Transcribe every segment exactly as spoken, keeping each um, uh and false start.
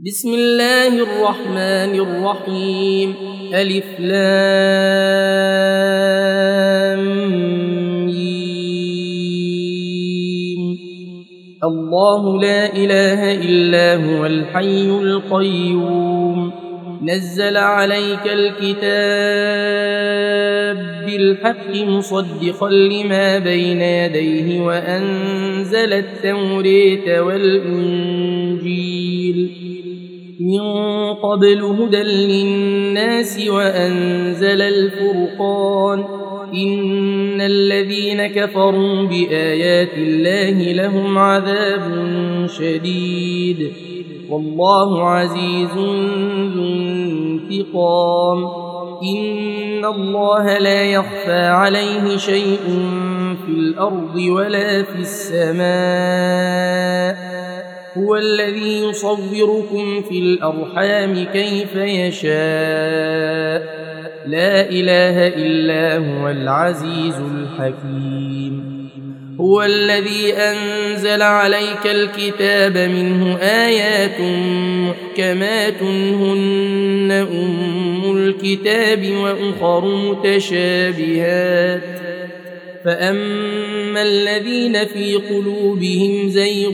بسم الله الرحمن الرحيم ألف لام ميم. الله لا إله إلا هو الحي القيوم نزل عليك الكتاب بالحق مصدقا لما بين يديه وأنزل التوراة والإنجيل من قبل هدى للناس وأنزل الفرقان إن الذين كفروا بآيات الله لهم عذاب شديد والله عزيز ذو انتقام إن الله لا يخفى عليه شيء في الأرض ولا في السماء هو الذي يصوركم في الأرحام كيف يشاء لا إله إلا هو العزيز الحكيم هو الذي أنزل عليك الكتاب منه آيات محكمات هن أم الكتاب وأخر متشابهات فأما الذين في قلوبهم زيغ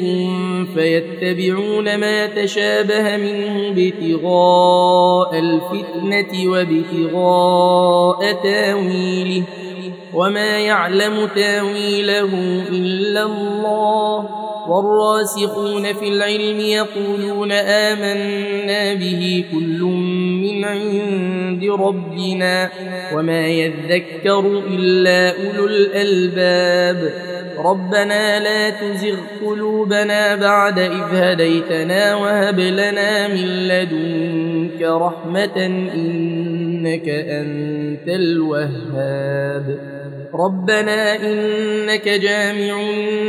فيتبعون ما تشابه منه ابتغاء الفتنة وابتغاء تاويله وما يعلم تاويله إلا الله والراسخون في العلم يقولون آمنا به كل من عند ربنا وما يذكر إلا أولو الألباب ربنا لا تزغ قلوبنا بعد إذ هديتنا وهب لنا من لدنك رحمة إنك أنت الوهاب ربنا إنك جامع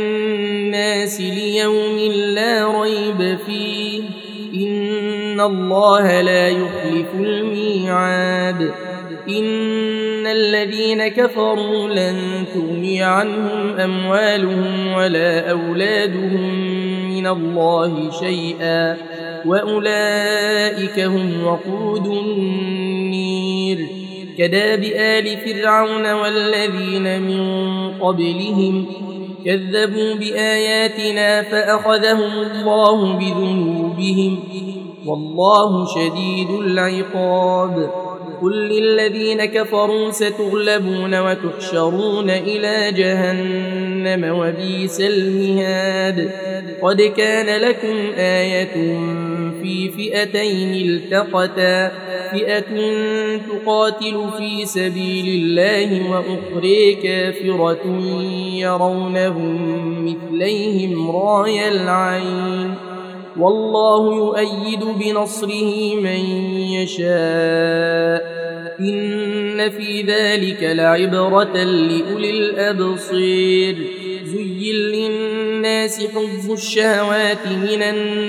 الناس ليوم لا ريب فيه إن الله لا يخلف الميعاد إن الذين كفروا لن تغني عنهم أموالهم ولا أولادهم من الله شيئا وأولئك هم وقود النير كداب آل فرعون والذين من قبلهم كذبوا بآياتنا فأخذهم الله بذنوبهم والله شديد العقاب قل للذين كفروا ستغلبون وتحشرون إلى جهنم وبئس المهاد قد كان لكم آية في فئتين التقتا فئة تقاتل في سبيل الله وأخرى كافرة يرونهم مثليهم راي العين والله يؤيد بنصره من يشاء إن في ذلك لعبرة لأولي الأبصير زين للناس حب الشهوات من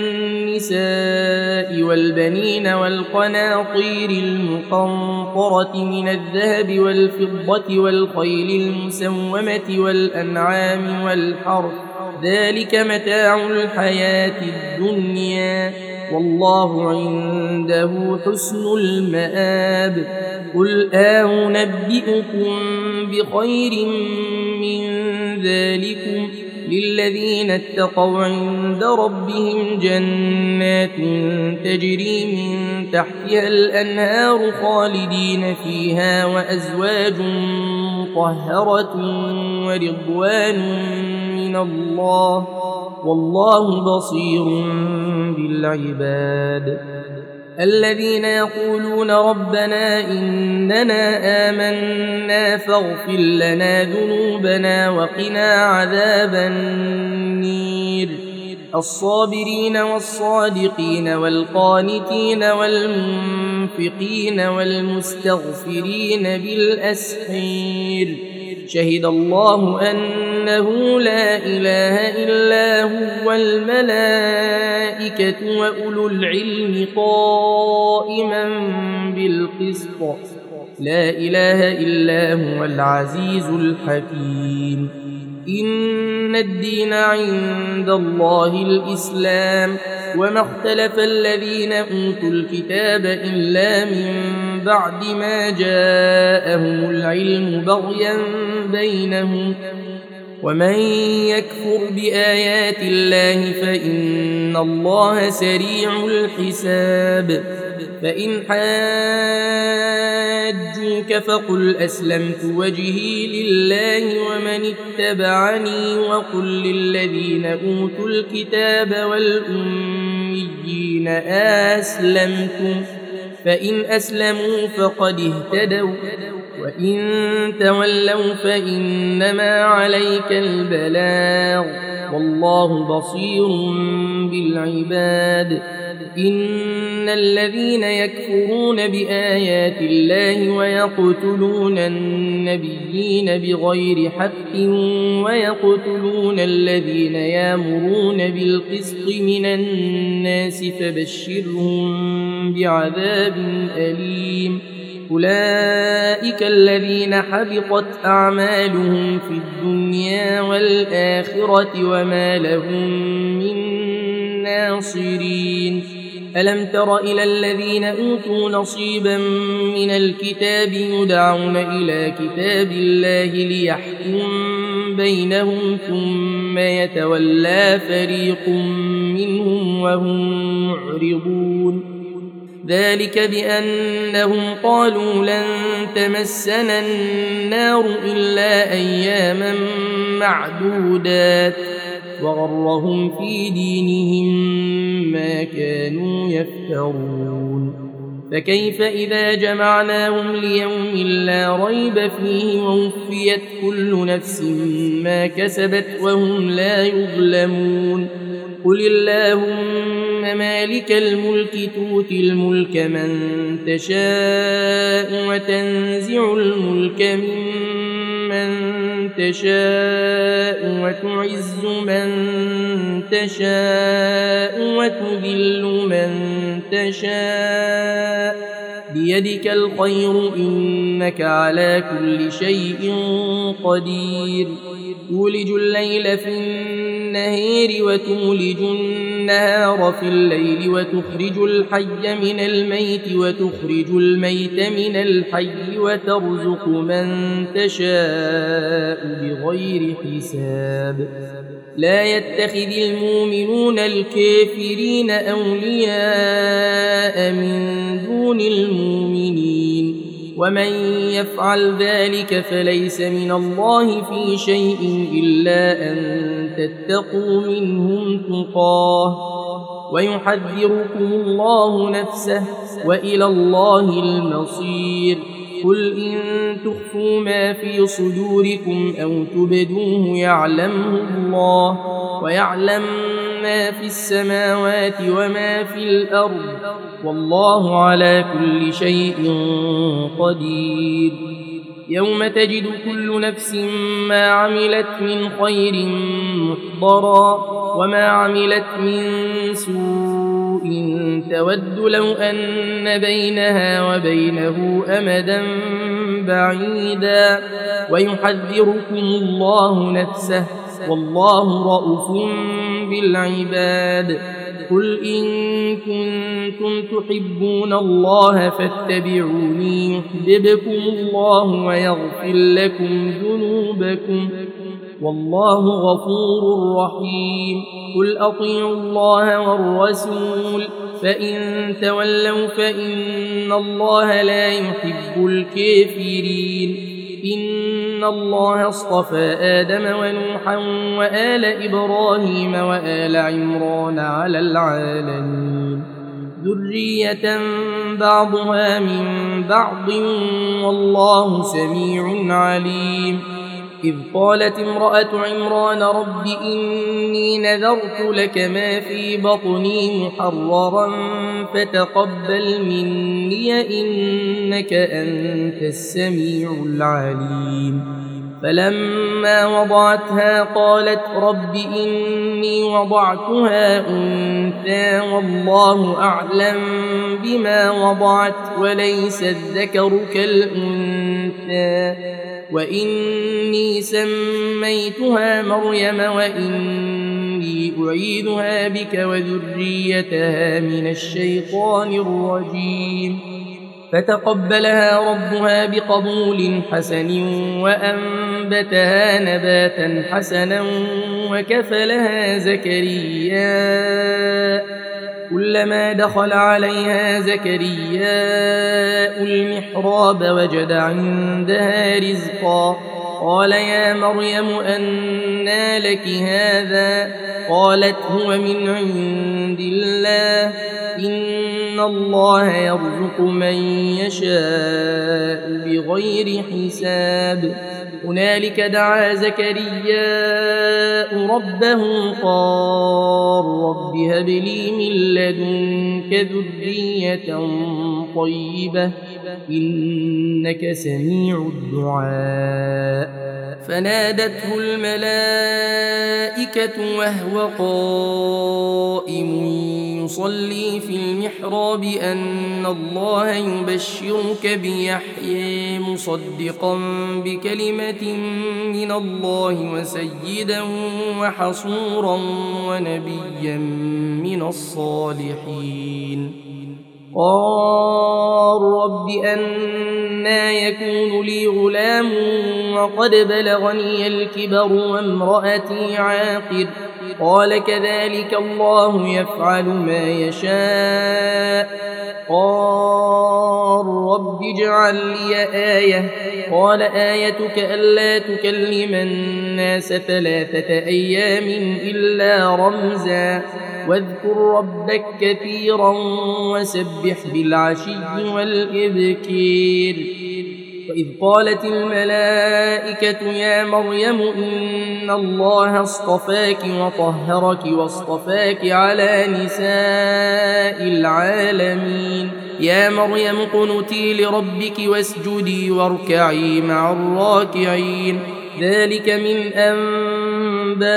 النساء والبنين والقناطير المقنطرة من الذهب والفضة والخيل المسومة والأنعام والحرث ذلك متاع الحياة الدنيا والله عنده حسن المآب قل أنبئكم بخير من ذلكم للذين اتقوا عند ربهم جنات تجري من تحتها الأنهار خالدين فيها وأزواج مطهرة ورضوان من الله والله بصير بالعباد الذين يقولون ربنا إننا آمنا فاغفر لنا ذنوبنا وقنا عذاب النير الصابرين والصادقين والقانتين والمنفقين والمستغفرين بالأسحير شهد الله أنه لا إله إلا هو والملائكة وأولو العلم قائما بالقسط لا إله إلا هو العزيز الحكيم إن الدين عند الله الإسلام وما اختلف الذين أوتوا الكتاب إلا من بعد ما جاءهم العلم بغيا بينهم ومن يكفر بآيات الله فإن الله سريع الحساب فإن حاجوك فقل أسلمت وجهي لله ومن اتبعني وقل للذين أوتوا الكتاب والأميين أسلمتم فإن أسلموا فقد اهتدوا وإن تولوا فإنما عليك البلاغ والله بصير بالعباد إن الذين يكفرون بآيات الله ويقتلون النبيين بغير حق ويقتلون الذين يأمرون بالقسط من الناس فبشرهم بعذاب أليم أولئك الذين حبطت أعمالهم في الدنيا والآخرة وما لهم من ناصرين ألم تر إلى الذين أوتوا نصيبا من الكتاب يدعون إلى كتاب الله ليحكم بينهم ثم يتولى فريق منهم وهم معرضون ذلك بأنهم قالوا لن تمسنا النار إلا أياما معدودات وغرهم في دينهم ما كانوا يفترون فكيف إذا جمعناهم ليوم لا ريب فيه ووفيت كل نفس ما كسبت وهم لا يظلمون قل اللهم مالك الملك تؤتي الملك من تشاء وتنزع الملك ممن تشاء وتعز من تشاء وتذل من تشاء بيدك الخير إنك على كل شيء قدير تولج الليل في النهار وتولج النهار في الليل وتخرج الحي من الميت وتخرج الميت من الحي وترزق من تشاء بغير حساب لا يتخذ المؤمنون الكافرين أولياء من دون المؤمنين ومن يفعل ذلك فليس من الله في شيء إلا أن تتقوا منهم تقاه ويحذركم الله نفسه وإلى الله المصير قل إن تخفوا ما في صدوركم أو تبدوه يعلمه الله ويعلم ما في السماوات وما في الأرض والله على كل شيء قدير يوم تجد كل نفس ما عملت من خير محضرا وما عملت من سوء تود لو أن بينها وبينه أمدا بعيدا ويحذركم الله نفسه والله رءوف بالعباد قل إن كنتم تحبون الله فاتبعوني يحببكم الله ويغفر لكم ذنوبكم والله غفور رحيم قل أطيعوا الله والرسول فإن تولوا فإن الله لا يحب الكافرين إن الله اصطفى آدم ونوحا وآل إبراهيم وآل عمران على العالمين ذرية بعضها من بعض والله سميع عليم إذ قالت امرأة عمران رب إني نذرت لك ما في بطني محررا فتقبل مني إنك أنت السميع العليم فلما وضعتها قالت رب إني وضعتها أنثى والله أعلم بما وضعت وليس الذكر كالأنثى وإني سميتها مريم وإني أعيذها بك وذريتها من الشيطان الرجيم فتقبلها ربها بقبول حسن وأنبتها نباتا حسنا وكفلها زكريا كلما دخل عليها زكريا المحراب وجد عندها رزقا قال يا مريم أنى لك هذا قالت هو من عند الله إن الله يرزق من يشاء بغير حساب هنالك دعا زكريا ربه قال رب هب لي من لدنك ذرية طيبة إنك سميع الدعاء فنادته الملائكة وهو قائم يصلي في المحراب أن الله يبشرك بيحيى مصدقا بكلمة من الله وسيدا وحصورا ونبيا من الصالحين قال رب أنى يكون لي غلام وقد بلغني الكبر وامرأتي عاقر قال كذلك الله يفعل ما يشاء قال رب اجعل لي آية قال آيتك ألا تكلم الناس ثلاثة أيام إلا رمزا واذكر ربك كثيرا وسبح بالعشي والإبكير وإذ قالت الملائكة يا مريم إن الله اصطفاك وطهرك واصطفاك على نساء العالمين يا مريم قنتي لربك واسجدي واركعي مع الراكعين ذلك من أنباء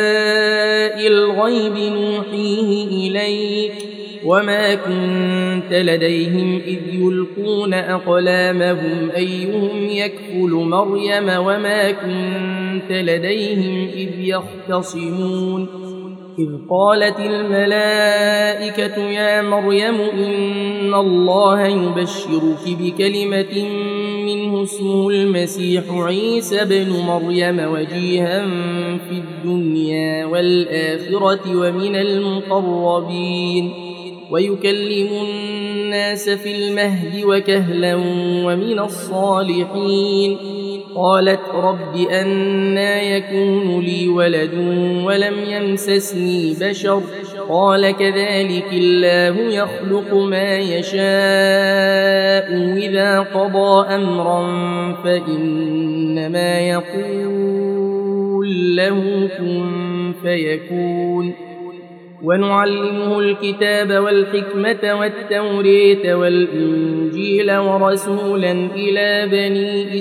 الغيب نوحيه إليك وما كنت لديهم إذ يلقون أقلامهم أيهم يكفل مريم وما كنت لديهم إذ يختصمون إذ قالت الملائكة يا مريم إن الله يبشرك بكلمة منه اسمه المسيح عيسى بن مريم وجيها في الدنيا والآخرة ومن المقربين ويكلم الناس في المهد وكهلا ومن الصالحين قالت رب أنى يكون لي ولد ولم يمسسني بشر قال كذلك الله يخلق ما يشاء إذا قضى أمرا فإنما يقول له كن فيكون ونعلمه الكتاب والحكمة والتورية والإنجيل ورسولا إلى بني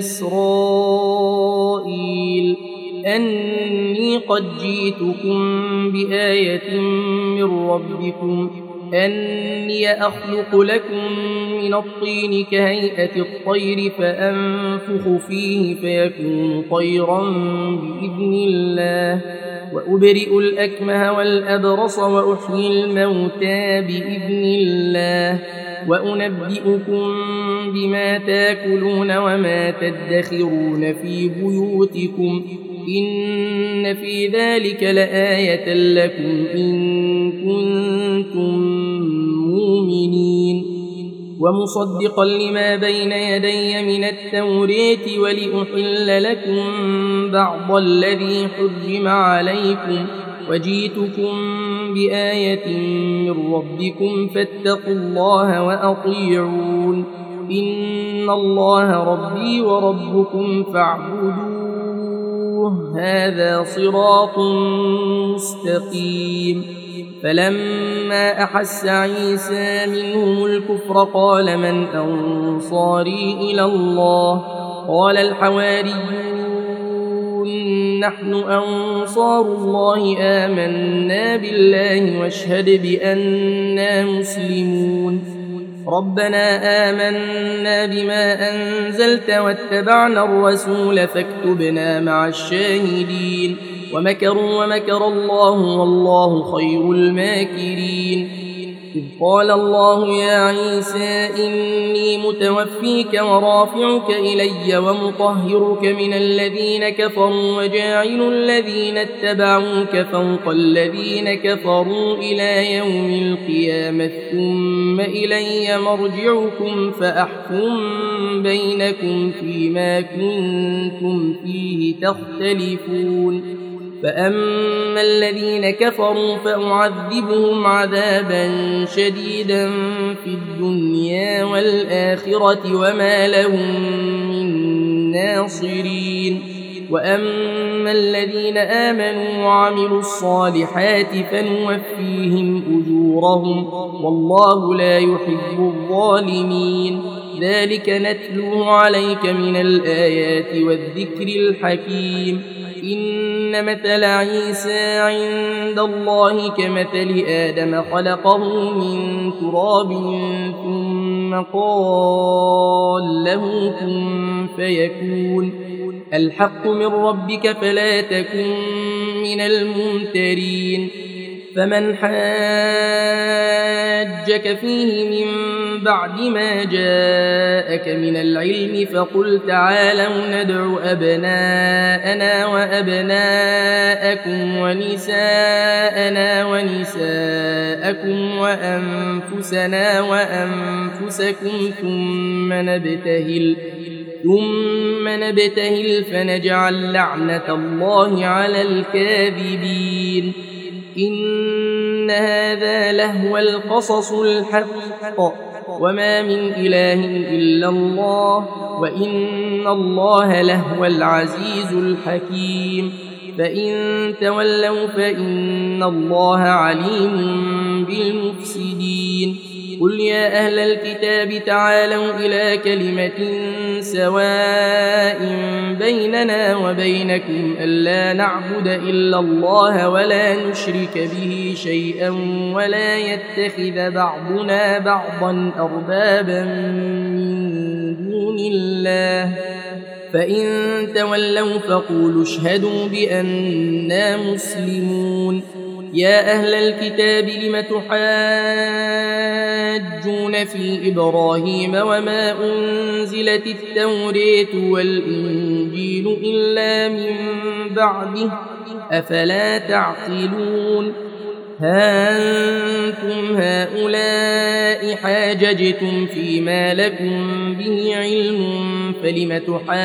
إسرائيل أني قد جئتكم بآية من ربكم أني أخلق لكم من الطين كهيئة الطير فأنفخ فيه فيكون طيرا بإذن الله وأبرئ الأكمه والأبرص وأحيي الموتى بإذن الله وأنبئكم بما تاكلون وما تدخرون في بيوتكم إن في ذلك لآية لكم إن كنتم مؤمنين ومصدقا لما بين يدي من التورية ولأحل لكم بعض الذي حرم عليكم وجئتكم بآية من ربكم فاتقوا الله وأطيعون إن الله ربي وربكم فاعبدوه هذا صراط مستقيم فلما أحس عيسى منهم الكفر قال من أنصاري إلى الله قال الحواريون نحن أنصار الله آمنا بالله واشهد بأننا مسلمون ربنا آمنا بما أنزلت واتبعنا الرسول فاكتبنا مع الشاهدين ومكروا ومكر الله والله خير الماكرين إذ قال الله يا عيسى إني متوفيك ورافعك إلي ومطهرك من الذين كفروا وجاعل الذين اتبعوك فوق الذين كفروا إلى يوم القيامة ثم إلي مرجعكم فأحكم بينكم فيما كنتم فيه تختلفون فأما الذين كفروا فأعذبهم عذابا شديدا في الدنيا والآخرة وما لهم من ناصرين وأما الذين آمنوا وعملوا الصالحات فنوفيهم أجورهم والله لا يحب الظالمين ذلك نتلوه عليك من الآيات والذكر الحكيم إن مثل عيسى عند الله كمثل آدم خلقه من تراب ثم قال له كن فيكون الحق من ربك فلا تكن من الممترين فمن حاجك فيه من بعد ما جاءك من العلم فقل تعالوا ندع أبناءنا وأبناءكم ونساءنا ونساءكم وأنفسنا وأنفسكم ثم نبتهل ثم نبتهل فنجعل لعنة الله على الكاذبين إن هذا لهو القصص الحق وما من إله إلا الله وإن الله لهو العزيز الحكيم فإن تولوا فإن الله عليم بالمفسدين قل يا أهل الكتاب تعالوا إلى كلمة سواء بيننا وبينكم ألا نعبد إلا الله ولا نشرك به شيئا ولا يتخذ بعضنا بعضا أربابا من دون الله فإن تولوا فقولوا اشهدوا بأننا مسلمون يا أهل الكتاب لم تحاجون في إبراهيم وما أنزلت التوراة والإنجيل إلا من بعده أفلا تعقلون ها أنتم هؤلاء حاججتم فيما لكم به علم فلم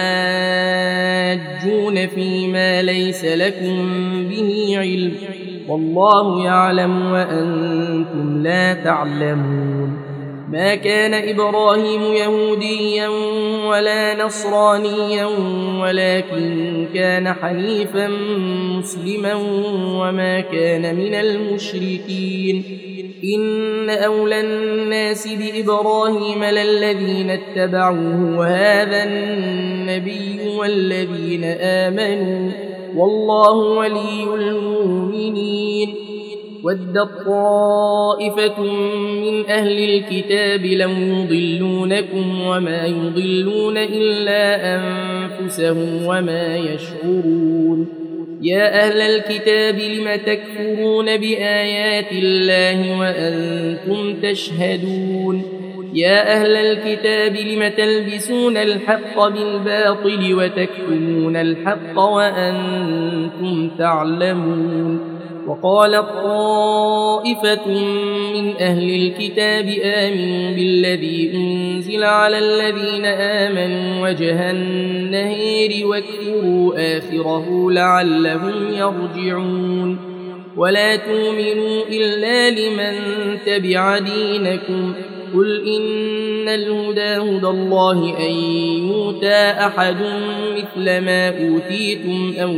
تحاجون فيما ليس لكم به علم والله يعلم وأنتم لا تعلمون ما كان إبراهيم يهوديا ولا نصرانيا ولكن كان حنيفا مسلما وما كان من المشركين إن أولى الناس بإبراهيم للذين اتبعوه وهذا النبي والذين آمنوا والله ولي المؤمنين ودت طائفة من أهل الكتاب لو يضلونكم وما يضلون إلا أنفسهم وما يشعرون يا أهل الكتاب لم تكفرون بآيات الله وأنتم تشهدون يا أهل الكتاب لم تلبسون الحق بالباطل وتكتمون الحق وأنتم تعلمون وقالت طائفة من أهل الكتاب آمنوا بالذي أنزل على الذين آمنوا وجه النهار واكفروا آخره لعلهم يرجعون ولا تؤمنوا إلا لمن تبع دينكم قل إن الهدى هدى الله أن يؤتى أحد مثل ما أوتيتم أو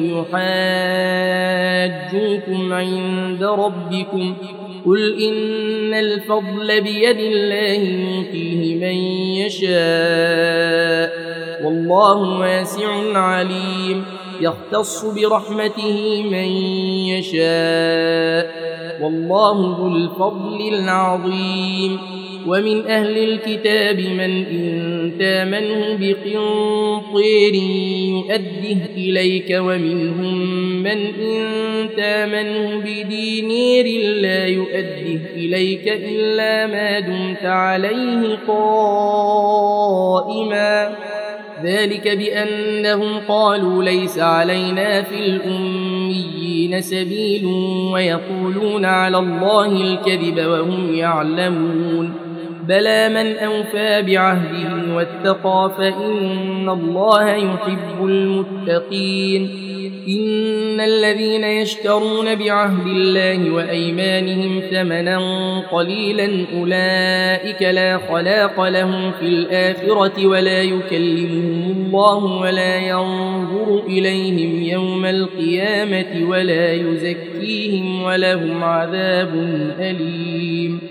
يحاجوكم عند ربكم قل إن الفضل بيد الله يؤتيه من يشاء والله واسع عليم يختص برحمته من يشاء والله ذو الفضل العظيم. ومن أهل الكتاب من إن تامنه بقنطير يؤده إليك ومنهم من إن تامنه بدينار لا يؤده إليك إلا ما دمت عليه قائما ذلك بأنهم قالوا ليس علينا في الأميين سبيل ويقولون على الله الكذب وهم يعلمون بلى من أوفى بعهده واتقى فإن الله يحب المتقين. إن الذين يشترون بعهد الله وأيمانهم ثمنا قليلا أولئك لا خلاق لهم في الآخرة ولا يكلمهم الله ولا ينظر إليهم يوم القيامة ولا يزكيهم ولهم عذاب أليم.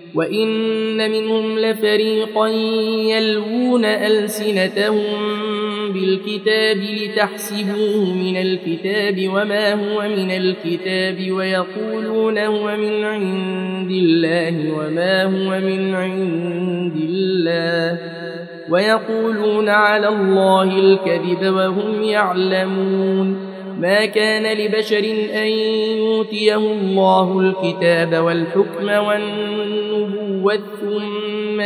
وإن منهم لفريقا يلوون ألسنتهم بالكتاب لتحسبوه من الكتاب وما هو من الكتاب ويقولون هو من عند الله وما هو من عند الله ويقولون على الله الكذب وهم يعلمون. ما كان لبشر أن يؤتيه الله الكتاب والحكم والنبوة ثم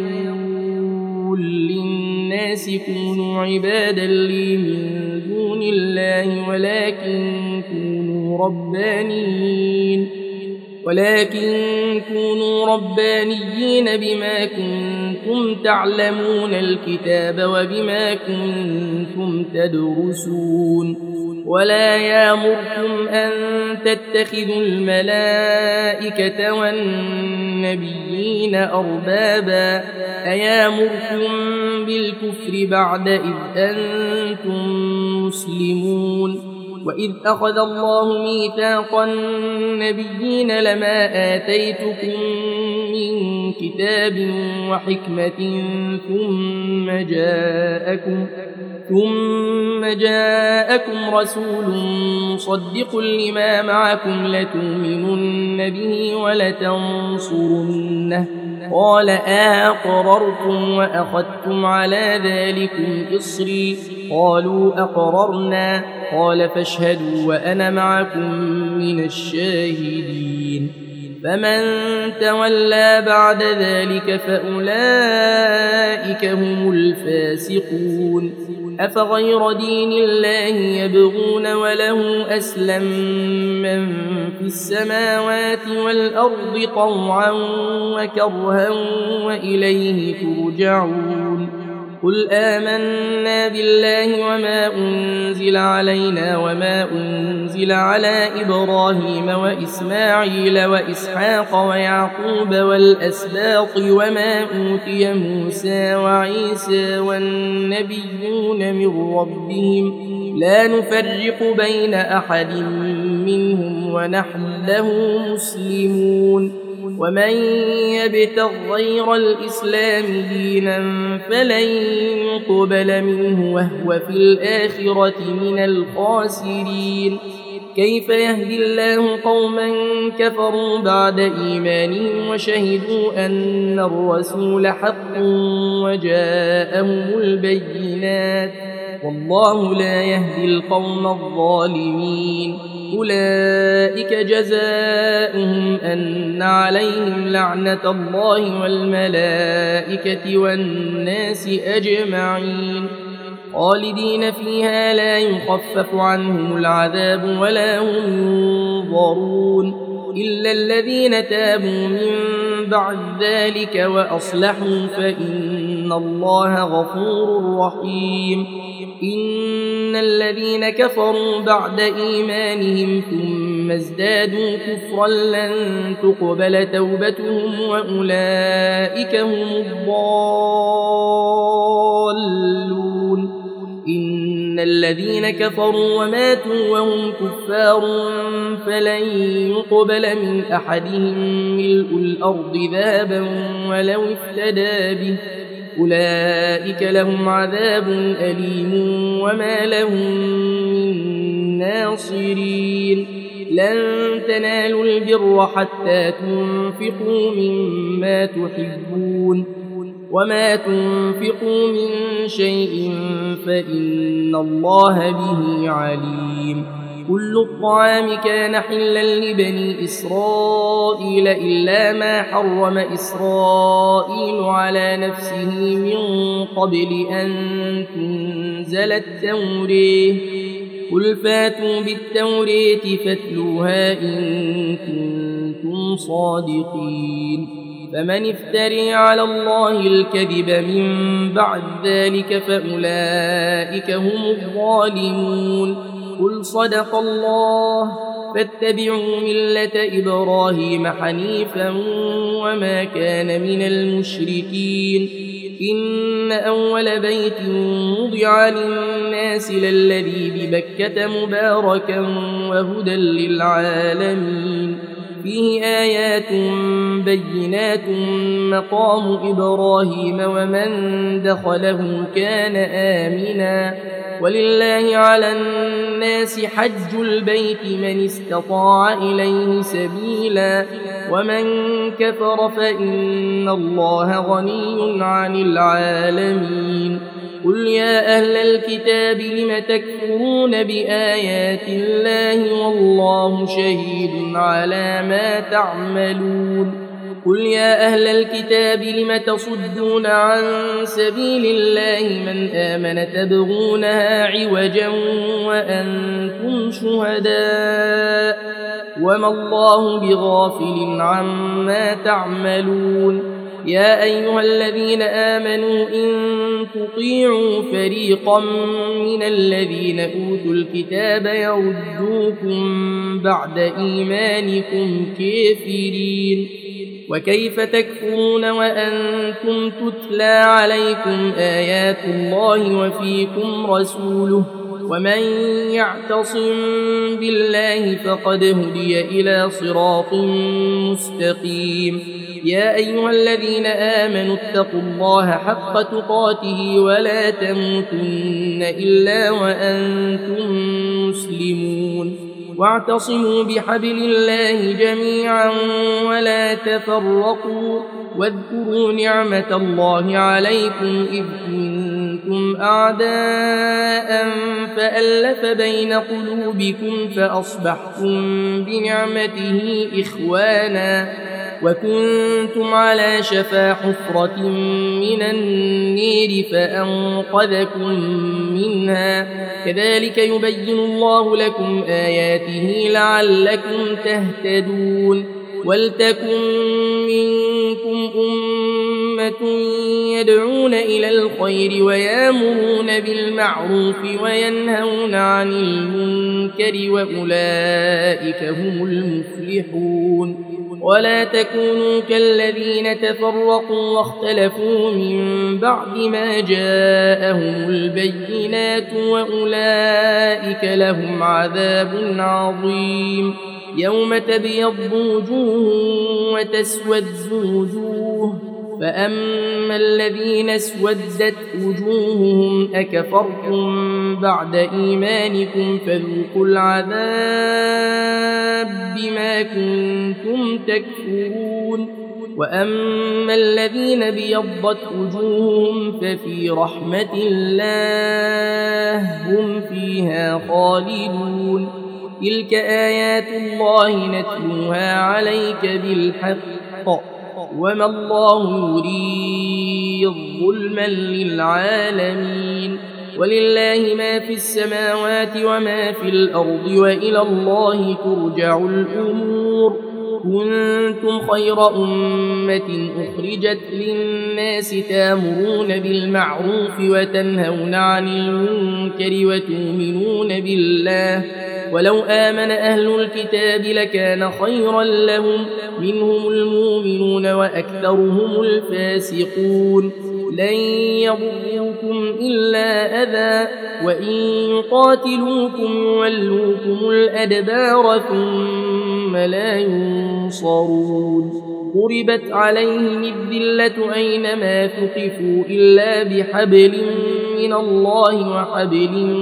يقول للناس كونوا عبادا لي من دون الله ولكن كونوا ربانيين ولكن كونوا ربانيين بما كنتم تعلمون الكتاب وبما كنتم تدرسون. ولا يأمركم أن تتخذوا الملائكة والنبيين أربابا أيامركم بالكفر بعد إذ أنتم مسلمون. وإذ أخذ الله ميثاق النبيين لما آتيتكم من كتاب وحكمة ثم جاءكم ثم جاءكم رسول مصدق لما معكم لتؤمنن به ولتنصرنه قال أأقررتم وأخذتم على ذلكم إصري قالوا أقررنا قال فاشهدوا وأنا معكم من الشاهدين. فمن تولى بعد ذلك فأولئك هم الفاسقون. أفغير دين الله يبغون وله أسلم من في السماوات والأرض طوعا وكرها وإليه ترجعون. قل آمنا بالله وما أنزل علينا وما أنزل على إبراهيم وإسماعيل وإسحاق ويعقوب والأسباط وما أوتي موسى وعيسى والنبيون من ربهم لا نفرق بين أحد منهم ونحن له مسلمون. ومن يبتغ غير الإسلام دينا فلن يقبل منه وهو في الآخرة من الخاسرين. كيف يهدي الله قوما كفروا بعد إيمانهم وشهدوا أن الرسول حق وجاءهم البينات والله لا يهدي القوم الظالمين. أولئك جزاؤهم أن عليهم لعنة الله والملائكة والناس أجمعين خالدين فيها لا يخفف عنهم العذاب ولا هم ينظرون إلا الذين تابوا من بعد ذلك وأصلحوا فإن الله غفور رحيم. إن الذين كفروا بعد إيمانهم ثم ازدادوا كفرا لن تقبل توبتهم وأولئك هم الضالون. إن الذين كفروا وماتوا وهم كفار فلن يقبل من أحدهم ملء الأرض ذهبا ولو افتدى به أولئك لهم عذاب أليم وما لهم من ناصرين لن تنالوا البر حتى تنفقوا مما تحبون وما تنفقوا من شيء فإن الله به عليم كل الطعام كان حلا لبني إسرائيل إلا ما حرم إسرائيل على نفسه من قبل أن تنزل التوراة قل فاتوا بالتوراة فاتلوها إن كنتم صادقين فمن افتري على الله الكذب من بعد ذلك فأولئك هم الظالمون قل صدق الله فاتبعوا ملة إبراهيم حنيفا وما كان من المشركين إن أول بيت وضع للناس للذي ببكة مباركا وهدى للعالمين فيه آيات بينات مقام إبراهيم ومن دخله كان آمنا ولله على الناس حج البيت من استطاع إليه سبيلا ومن كفر فإن الله غني عن العالمين قل يا أهل الكتاب لم تكفرون بآيات الله والله شهيد على ما تعملون قل يا أهل الكتاب لم تصدون عن سبيل الله من آمن تبغونها عوجا وأنتم شهداء وما الله بغافل عما تعملون يا أيها الذين آمنوا إن تطيعوا فريقا من الذين أوتوا الكتاب يردوكم بعد إيمانكم كافرين وكيف تكفرون وأنتم تتلى عليكم آيات الله وفيكم رسوله ومن يعتصم بالله فقد هدي إلى صراط مستقيم يا أيها الذين آمنوا اتقوا الله حق تقاته ولا تموتن إلا وأنتم مسلمون واعتصموا بحبل الله جميعا ولا تفرقوا واذكروا نعمة الله عليكم إذ كنتم أعداء فألف بين قلوبكم فأصبحتم بنعمته إخوانا وكنتم على شفا حفرة من النير فأنقذكم منها كذلك يبين الله لكم آياته لعلكم تهتدون ولتكن منكم أمة يدعون إلى الخير ويامرون بالمعروف وينهون عن المنكر وأولئك هم المفلحون ولا تكونوا كالذين تفرقوا واختلفوا من بعد ما جاءهم البينات وأولئك لهم عذاب عظيم يوم تبيض وجوه وتسود وجوه فأما الذين اسودت وجوههم أكفرتم بعد إيمانكم فذوقوا العذاب بما كنتم تكفرون وأما الذين بيضت وجوههم ففي رحمة الله هم فيها خالدون تلك آيات الله نتلوها عليك بالحق وما الله يريد ظلما للعالمين ولله ما في السماوات وما في الأرض وإلى الله ترجع الأمور كنتم خير أمة أخرجت للناس تامرون بالمعروف وتنهون عن المنكر وتؤمنون بالله ولو آمن أهل الكتاب لكان خيرا لهم منهم المؤمنون وأكثرهم الفاسقون لن يضروكم إلا أذى وإن يقاتلوكم يولوكم الأدبار ثم لا ينصرون ضربت عليهم الذلة أينما ثقفوا إلا بحبل من الله وحبل من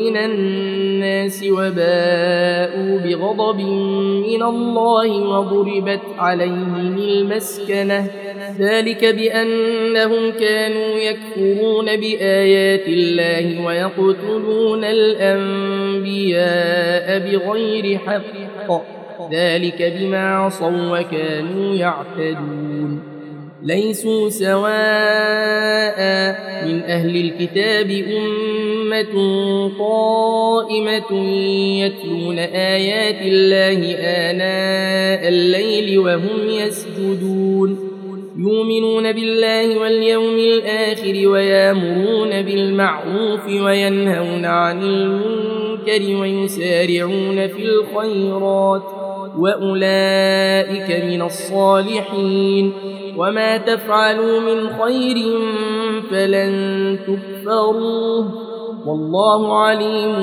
من الناس وباءوا بغضب من الله وضربت عليهم المسكنة ذلك بأنهم كانوا يكفرون بآيات الله ويقتلون الأنبياء بغير حق ذلك بما عصوا وكانوا يعتدون ليسوا سواء من أهل الكتاب أمة قائمة يتلون آيات الله آناء الليل وهم يسجدون يؤمنون بالله واليوم الآخر ويامرون بالمعروف وينهون عن المنكر ويسارعون في الخيرات وأولئك من الصالحين وما تفعلوا من خير فلن تكفروه والله عليم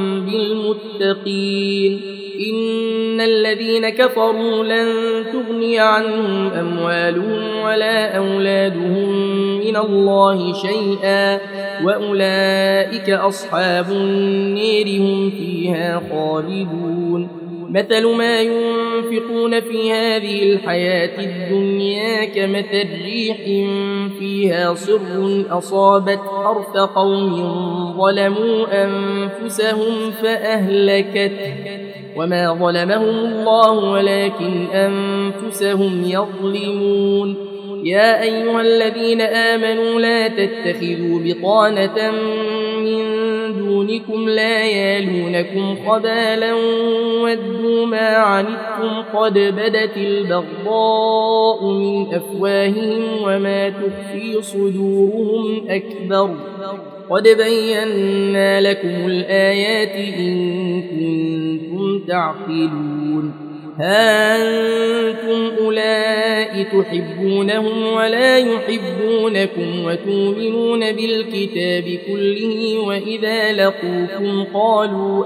بالمتقين إن الذين كفروا لن تغني عنهم أموالهم ولا أولادهم من الله شيئا وأولئك أصحاب النير هم فيها خالدون مثل ما ينفقون في هذه الحياة الدنيا كمثل ريح فيها صر أصابت حرث قوم ظلموا أنفسهم فأهلكته وما ظلمهم الله ولكن أنفسهم يظلمون يا أيها الذين آمنوا لا تتخذوا بطانة من دونكم لا يالونكم خبالا ودوا ما عنتم قد بدت البغضاء من أفواههم وما تخفي صدورهم أكبر قد بينا لكم الآيات إن كنتم تعقلون ها أنتم أولئك تحبونهم ولا يحبونكم وتؤمنون بالكتاب كله وإذا لقوكم قالوا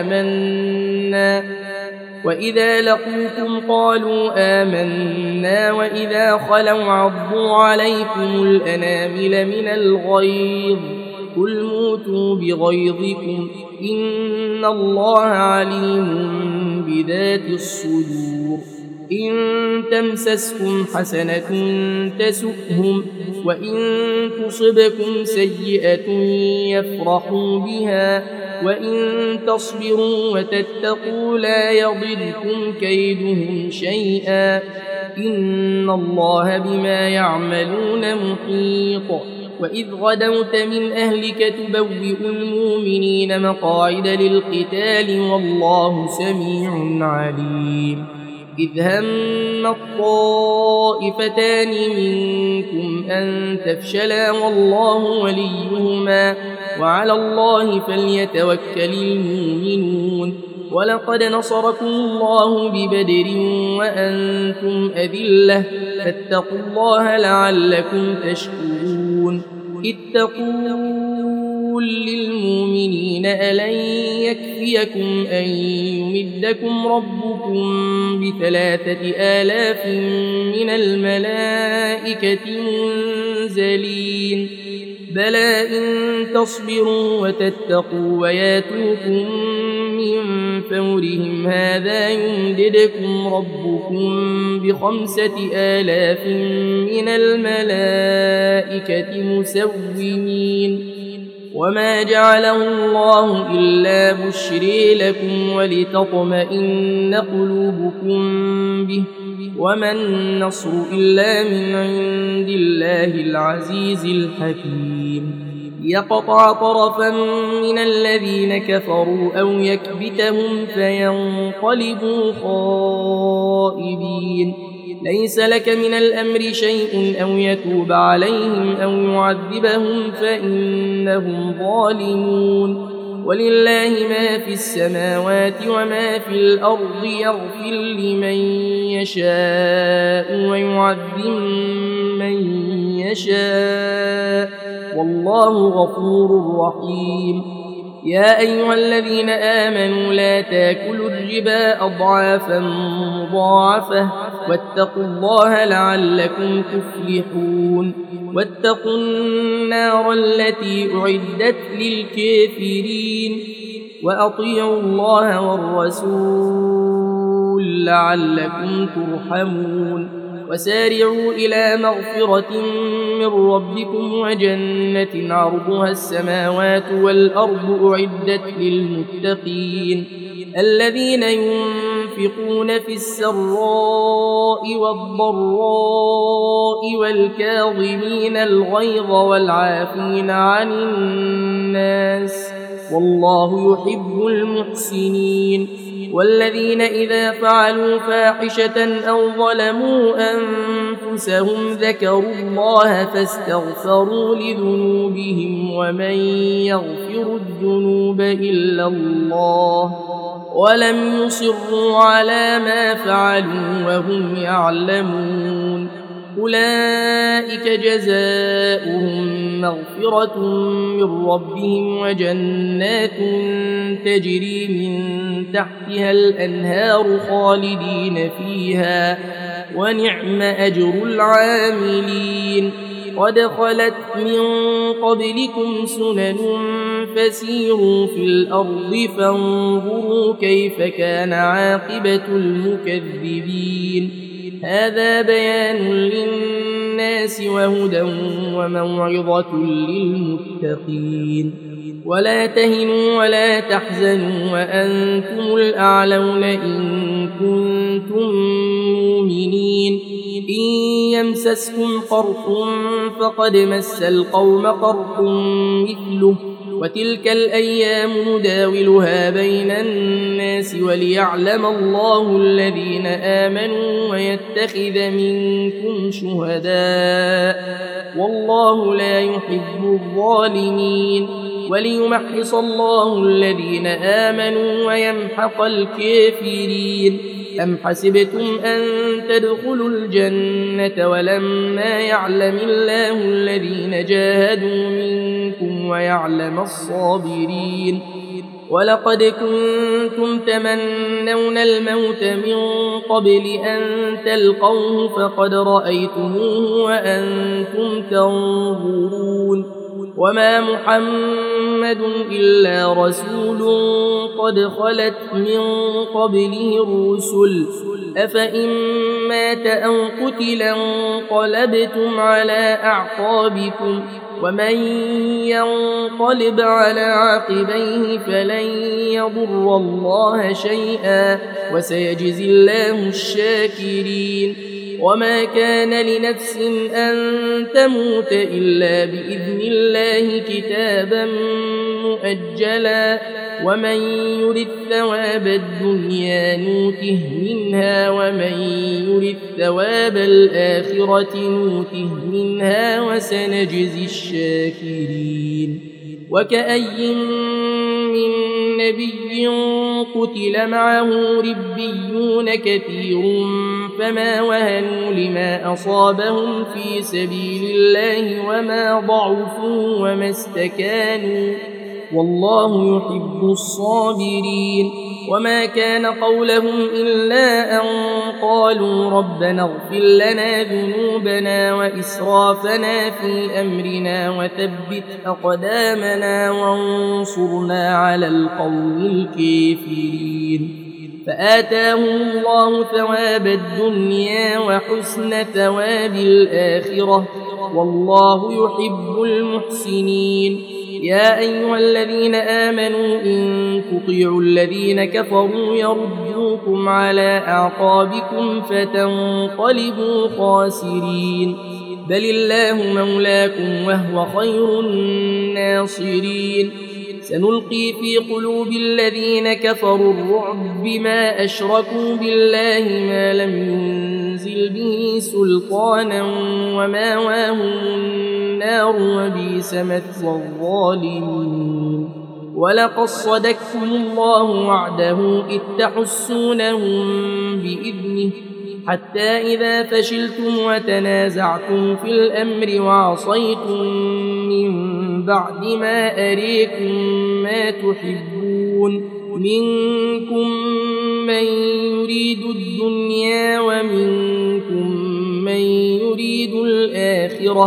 آمنا وإذا لقوكم قالوا آمنا وإذا خلوا عضوا عليكم الأنامل من الغيظ قل موتوا بغيظكم إن الله عليم بذات الصدور إن تمسسكم حسنة تسؤهم وإن تصبكم سيئة يفرحوا بها وإن تصبروا وتتقوا لا يضركم كيدهم شيئا إن الله بما يعملون محيط وإذ غدوت من أهلك تبوئ المؤمنين مقاعد للقتال والله سميع عليم إذ هم الطائفتان منكم أن تفشلا والله وليهما وعلى الله فليتوكل المؤمنون ولقد نصركم الله ببدر وأنتم أذلة فاتقوا الله لعلكم تشكرون إذ تقول للمؤمنين ألن يكفيكم أن يمدكم ربكم بثلاثة آلاف من الملائكة منزلين بلى إن تصبروا وتتقوا وياتوكم من فورهم هذا يمددكم ربكم بخمسة آلاف من الملائكة مسومين وما جعله الله إلا بشري لكم ولتطمئن قلوبكم به وما النصر إلا من عند الله العزيز الحكيم يقطع طرفا من الذين كفروا أو يكبتهم فينقلبوا خائبين ليس لك من الأمر شيء أو يتوب عليهم أو يعذبهم فإنهم ظالمون ولله ما في السماوات وما في الأرض يغفر لمن يشاء ويعذب من يشاء والله غفور رحيم يا أيها الذين آمنوا لا تاكلوا الربا أضعافا مضاعفة واتقوا الله لعلكم تفلحون واتقوا النار التي أعدت للكافرين وأطيعوا الله والرسول لعلكم ترحمون وسارعوا إلى مغفرة من ربكم وجنة عرضها السماوات والأرض أعدت للمتقين الذين ينفقون في السراء والضراء والكاظمين الغيظ والعافين عن الناس والله يحب المحسنين والذين إذا فعلوا فاحشة أو ظلموا أنفسهم ذكروا الله فاستغفروا لذنوبهم ومن يغفر الذنوب إلا الله ولم يصروا على ما فعلوا وهم يعلمون أولئك جزاؤهم مغفرة من ربهم وجنات تجري من تحتها الأنهار خالدين فيها ونعم أجر العاملين قد خلت من قبلكم سنن فسيروا في الأرض فانظروا كيف كان عاقبة المكذبين هذا بيان للناس وهدى وموعظة للمتقين ولا تهنوا ولا تحزنوا وأنتم الأعلون إن كنتم مؤمنين إن يمسسكم قرح فقد مس القوم قرح مثله وتلك الأيام نداولها بين الناس وليعلم الله الذين آمنوا ويتخذ منكم شهداء والله لا يحب الظالمين وليمحص الله الذين آمنوا ويمحق الكافرين أم حسبتم أن تدخلوا الجنة ولما يعلم الله الذين جاهدوا منكم ويعلم الصابرين ولقد كنتم تمنون الموت من قبل أن تلقوه فقد رأيتموه وأنتم تنظرون وما محمد إلا رسول قد خلت من قبله الرسل أفإن مات أو قتل انقلبتم على أعقابكم ومن ينقلب على عقبيه فلن يضر الله شيئا وسيجزي الله الشاكرين وما كان لنفس أن تموت إلا بإذن الله كتابا مؤجلا ومن يرد ثواب الدنيا نوته منها ومن يرد ثواب الآخرة نوته منها وسنجزي الشاكرين وكأي من نبي قتل معه ربيون كثير فما وهنوا لما أصابهم في سبيل الله وما ضعفوا وما استكانوا والله يحب الصابرين وما كان قولهم إلا أن قالوا ربنا اغفر لنا ذنوبنا وإسرافنا في أمرنا وثبت أقدامنا وانصرنا على القوم الكافرين فآتاهم الله ثواب الدنيا وحسن ثواب الآخرة والله يحب المحسنين يا أيها الذين آمنوا إن تطيعوا الذين كفروا يردوكم على أعقابكم فتنقلبوا خاسرين بل الله مولاكم وهو خير الناصرين سنلقي في قلوب الذين كفروا الرعب بما أشركوا بالله ما لم ينزل به سلطانا وماواهم النار وبئس مثوى الظالمين ولقد صدقكم الله وعده إذ تحسونهم بإذنه حتى إذا فشلتم وتنازعتم في الأمر وعصيتم من بعد ما أريكم ما تحبون منكم من يريد الدنيا ومنكم من يريد الآخرة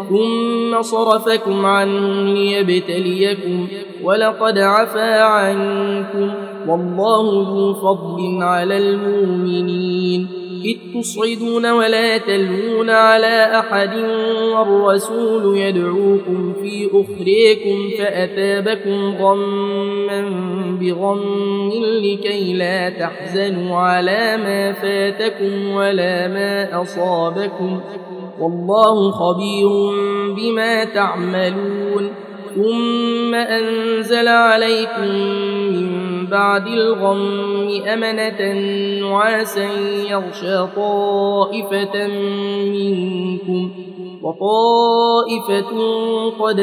ثم صرفكم عنهم ليبتليكم ولقد عفا عنكم والله ذو فضل على المؤمنين إذ تصعدون ولا تلوون على أحد والرسول يدعوكم في أخريكم فأثابكم غما بغم لكي لا تحزنوا على ما فاتكم ولا ما أصابكم والله خبير بما تعملون ثم أنزل عليكم من بعد الغم أمنة نعاسا يغشى طائفة منكم وطائفة قد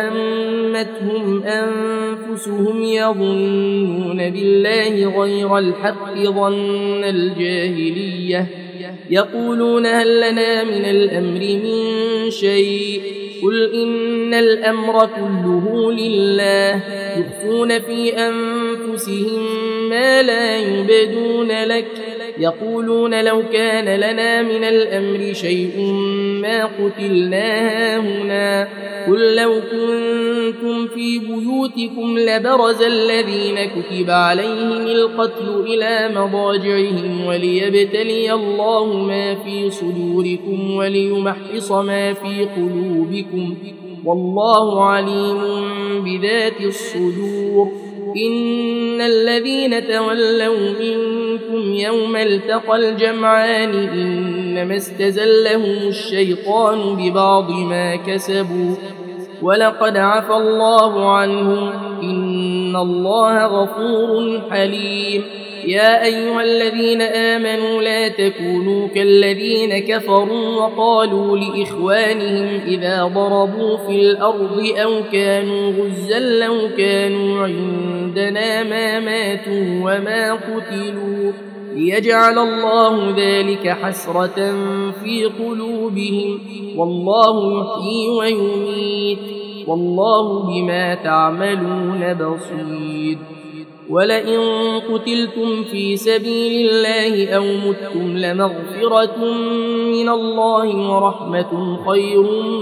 أهمتهم أنفسهم يظنون بالله غير الحق ظن الجاهلية يقولون هل لنا من الأمر من شيء قل إن الأمر كله لله يخفون في أنفسهم ما لا يبدون لك يقولون لو كان لنا من الأمر شيء ما قتلنا هنا قل لو كنتم في بيوتكم لبرز الذين كتب عليهم القتل إلى مضاجعهم وليبتلي الله ما في صدوركم وليمحص ما في قلوبكم والله عليم بذات الصدور إن الذين تولوا منكم يوم التقى الجمعان إنما استزلهم الشيطان ببعض ما كسبوا ولقد عفى الله عنهم إن الله غفور حليم يا أيها الذين آمنوا لا تكونوا كالذين كفروا وقالوا لإخوانهم إذا ضربوا في الأرض أو كانوا غزا لو كانوا عندنا ما ماتوا وما قتلوا ليجعل الله ذلك حسرة في قلوبهم والله يحيي ويميت والله بما تعملون بصير ولئن قتلتم في سبيل الله أو متم لمغفرة من الله ورحمة خير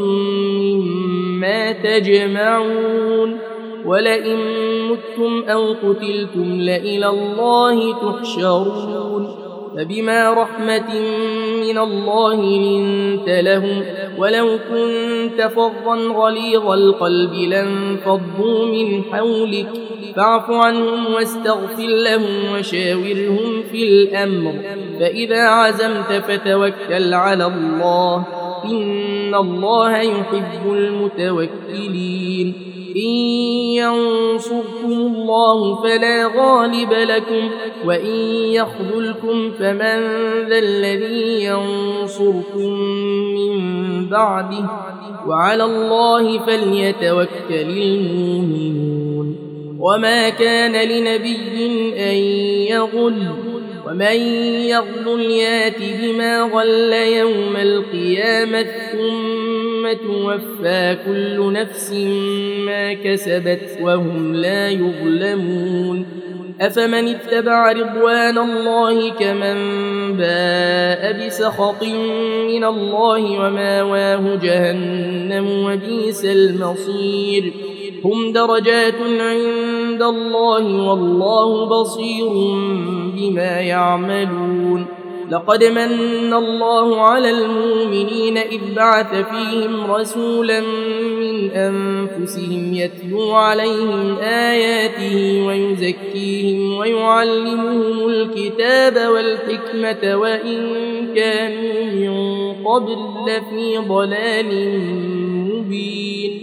مما تجمعون ولئن متم أو قتلتم لإلى الله تحشرون فبما رحمة من الله لنت لهم ولو كنت فظا غليظ القلب لانفضوا من حولك فاعف عنهم واستغفر لهم وشاورهم في الأمر فإذا عزمت فتوكل على الله إن الله يحب المتوكلين إن ينصركم الله فلا غالب لكم وإن يخذلكم فمن ذا الذي ينصركم من بعده وعلى الله فليتوكل المؤمنون وما كان لنبي أن يغل ومن يغل يات بما غل يوم القيامة ثم توفى كل نفس ما كسبت وهم لا يظلمون أفمن اتبع رضوان الله كمن باء بسخط من الله وماواه جهنم وبئس المصير هم درجات عند الله والله بصير بما يعملون لقد من الله على المؤمنين إذ بعث فيهم رسولا من أنفسهم يتلو عليهم آياته ويزكيهم ويعلمهم الكتاب والحكمة وإن كانوا من قبل لفي ضلال مبين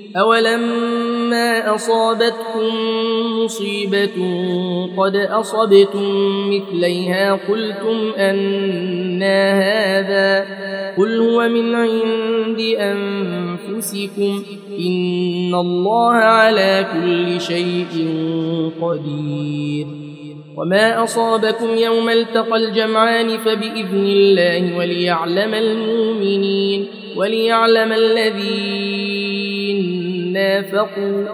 أولما أصابتكم مصيبة قد أصبتم مثليها قلتم أنى هذا قل هو من عند أنفسكم إن الله على كل شيء قدير وما أصابكم يوم التقى الجمعان فبإذن الله وليعلم المؤمنين وليعلم الذين نافقوا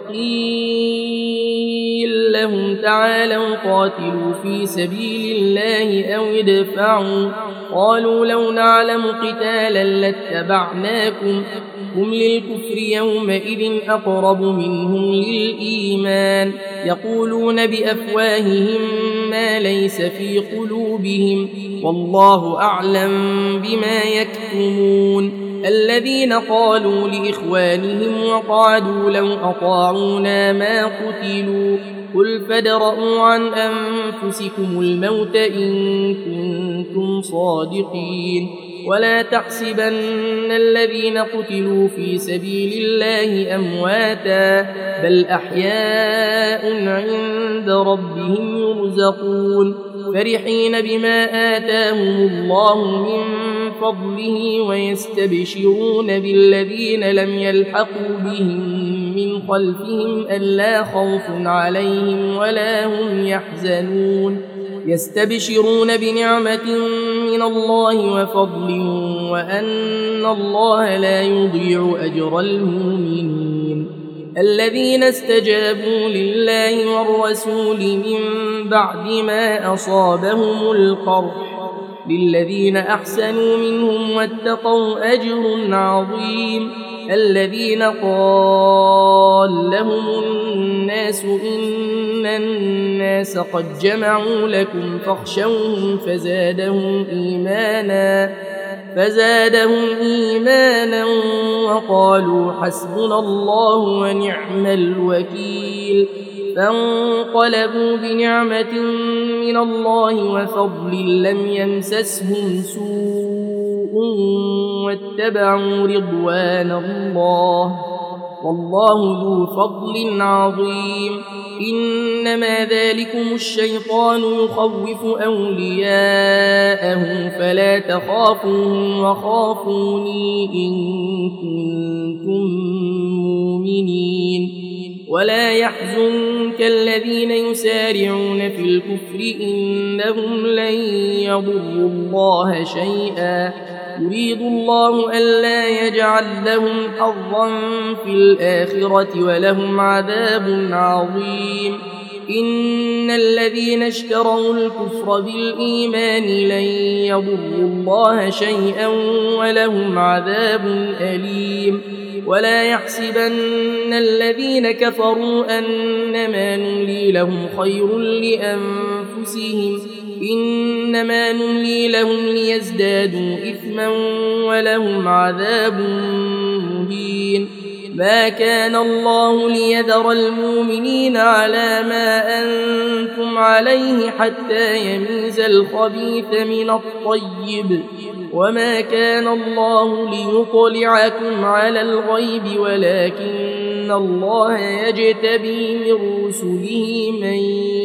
وقيل لهم تعالوا قاتلوا في سبيل الله أو ادفعوا قالوا لو نعلم قتالا لاتبعناكم هم للكفر يومئذ أقرب منهم للإيمان يقولون بأفواههم ما ليس في قلوبهم والله أعلم بما يكتمون الذين قالوا لإخوانهم وقعدوا لو أطاعونا ما قتلوا قل فادرءوا عن أنفسكم الموت إن كنتم صادقين ولا تحسبن الذين قتلوا في سبيل الله أمواتا بل أحياء عند ربهم يرزقون فرحين بما آتاهم الله من فضله ويستبشرون بالذين لم يلحقوا بهم من خلفهم ألا خوف عليهم ولا هم يحزنون يستبشرون بنعمة من الله وفضل وأن الله لا يضيع أجر المؤمنين الذين استجابوا لله والرسول من بعد ما أصابهم القرح للذين أحسنوا منهم واتقوا أجر عظيم الذين قال لهم الناس إن الناس قد جمعوا لكم فاخشوهم فزادهم إيمانا فزادهم إيمانا وقالوا حسبنا الله ونعم الوكيل فانقلبوا بنعمة من الله وفضل لم يمسسهم سوء واتبعوا رضوان الله والله ذو فضل عظيم إنما ذلكم الشيطان يخوف أولياءه فلا تخافوهم وخافوني إن كنتم مؤمنين ولا يحزنك الذين يسارعون في الكفر إنهم لن يضروا الله شيئا يريد الله ألا يجعل لهم حظا في الآخرة ولهم عذاب عظيم إن الذين اشتروا الكفر بالإيمان لن يضروا الله شيئا ولهم عذاب أليم ولا يحسبن الذين كفروا أنما نملي لهم خير لأنفسهم إنما نملي لهم ليزدادوا إثما ولهم عذاب مهين ما كان الله ليذر المؤمنين على ما أنتم عليه حتى يميز الخبيث من الطيب وما كان الله ليطلعكم على الغيب ولكن الله يجتبي من رسله من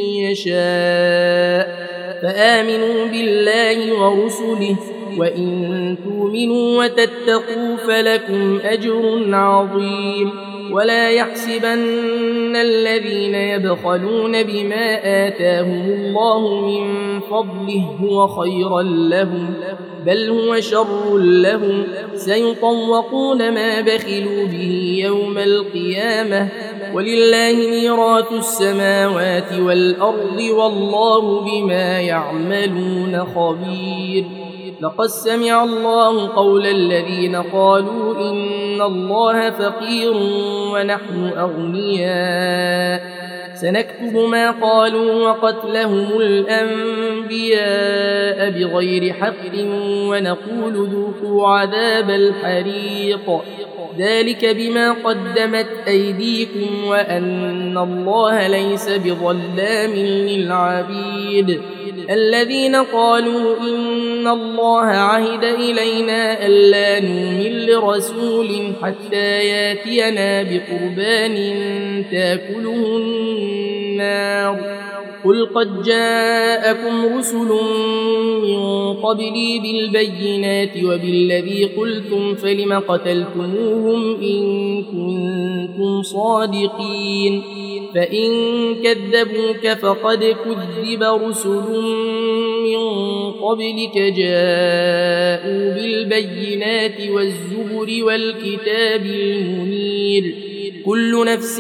يشاء فآمنوا بالله ورسله وإن تؤمنوا وتتقوا فلكم أجر عظيم ولا يحسبن الذين يبخلون بما آتاهم الله من فضله هو خيرا لهم بل هو شر لهم سيطوقون ما بخلوا به يوم القيامة ولله ميراث السماوات والأرض والله بما يعملون خبير لقد سمع الله قول الذين قالوا إن الله فقير ونحن أغنياء سنكتب ما قالوا وقتلهم الأنبياء بغير حق ونقول ذوقوا عذاب الحريق ذلك بما قدمت أيديكم وأن الله ليس بظلام للعبيد الذين قالوا إن الله عهد إلينا ألا نؤمن لرسول حتى ياتينا بقربان تاكله النار قل قد جاءكم رسل من قبلي بالبينات وبالذي قلتم فلم قتلتموهم إن كنتم صادقين فإن كذبوك فقد كذب رسل من قبلك جاءوا بالبينات والزبر والكتاب المنير كل نفس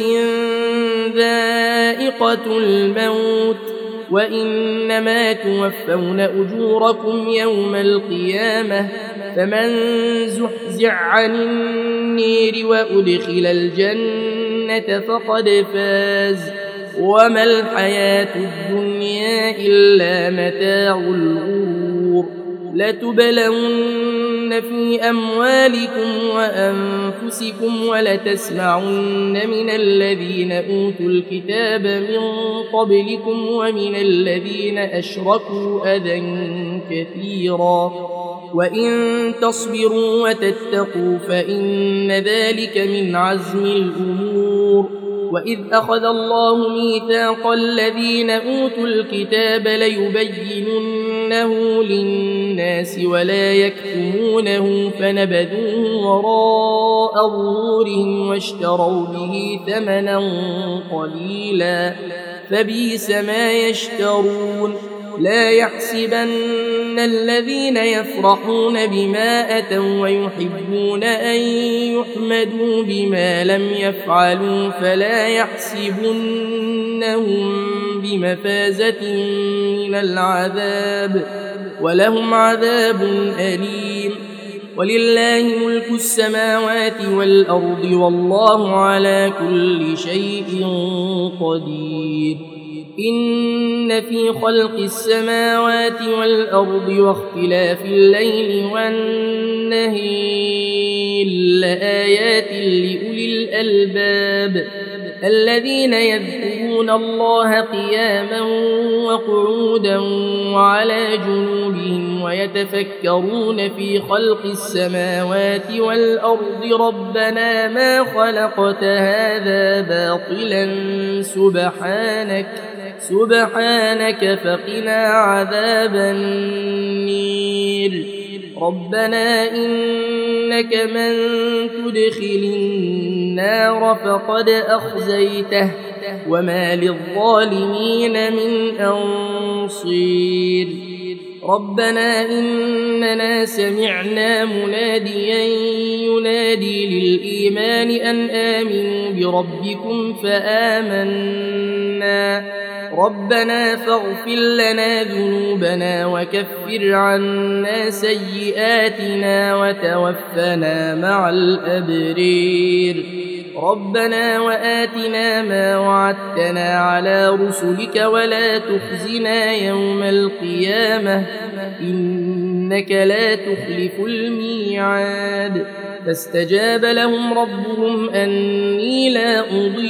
ذائقة الموت وإنما توفون أجوركم يوم القيامة فمن زحزح عن النير وأدخل الجنة فقد فاز وما الحياة الدنيا إلا متاع الغرور لتبلون في أموالكم وأنفسكم ولتسمعن من الذين أوتوا الكتاب من قبلكم ومن الذين أشركوا أذى كثيرا وإن تصبروا وتتقوا فإن ذلك من عزم الأمور وإذ أخذ الله ميثاق الذين أوتوا الكتاب ليبيننه للناس ولا يكتمونه فنبذوه وراء ظهورهم واشتروا به ثمنا قليلا فبئس ما يشترون لا يحسبن الذين يفرحون بما أتوا ويحبون أن يحمدوا بما لم يفعلوا فلا يحسبنهم بمفازة من العذاب ولهم عذاب أليم ولله ملك السماوات والأرض والله على كل شيء قدير إن في خلق السماوات والأرض واختلاف الليل والنهار لآيات لأولي الألباب الذين يذكرون الله قياما وقعودا وعلى جنوبهم ويتفكرون في خلق السماوات والأرض ربنا ما خلقت هذا باطلا سبحانك سبحانك فقنا عذاب النير ربنا إنك من تدخل النار فقد أخزيته وما للظالمين من أنصير ربنا إننا سمعنا مناديا ينادي للإيمان أن آمنوا بربكم فآمنا ربنا فاغفر لنا ذنوبنا وكفر عنا سيئاتنا وتوفنا مع الأبرير ربنا وآتنا ما وعدتنا على رسلك ولا تخزنا يوم القيامة إنك لا تخلف الميعاد فاستجاب لهم ربهم أني لا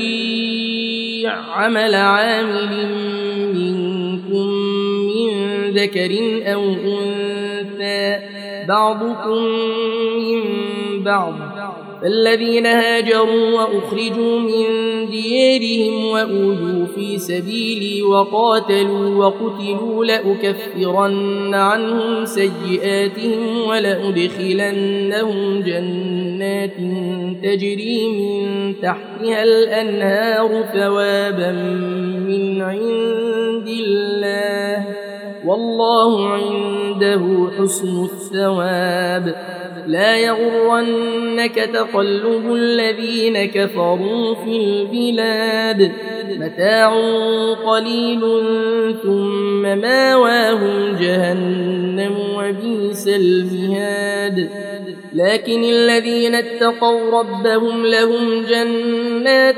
أضيع عمل عامل منكم من ذكر أو أنثى بعضكم من بعض فالذين هاجروا وأخرجوا من ديارهم وأوذوا في سبيلي وقاتلوا وقتلوا لأكفرن عنهم سيئاتهم ولأدخلنهم جنات تجري من تحتها الأنهار ثوابا من عند الله والله عنده حسن الثواب لا يغرنك تقلب الذين كفروا في البلاد متاع قليل ثم ماواهم جهنم وبئس المهاد لكن الذين اتقوا ربهم لهم جنات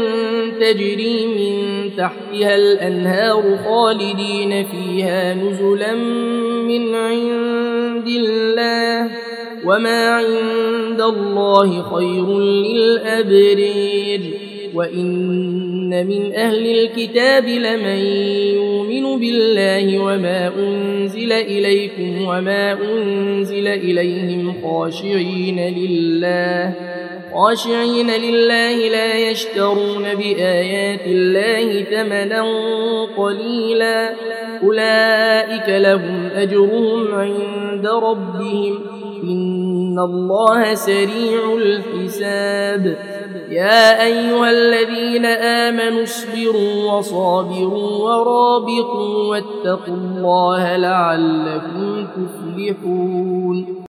تجري من تحتها الأنهار خالدين فيها نزلا من عند الله وما عند الله خير للأبرير وإن من أهل الكتاب لمن يؤمن بالله وما أنزل إليكم وما أنزل إليهم خاشعين لله خاشعين لله لا يشترون بآيات الله ثمنا قليلا أولئك لهم أجرهم عند ربهم إن إن الله سريع الحساب يا أيها الذين آمنوا اصبروا وصابروا ورابطوا واتقوا الله لعلكم تفلحون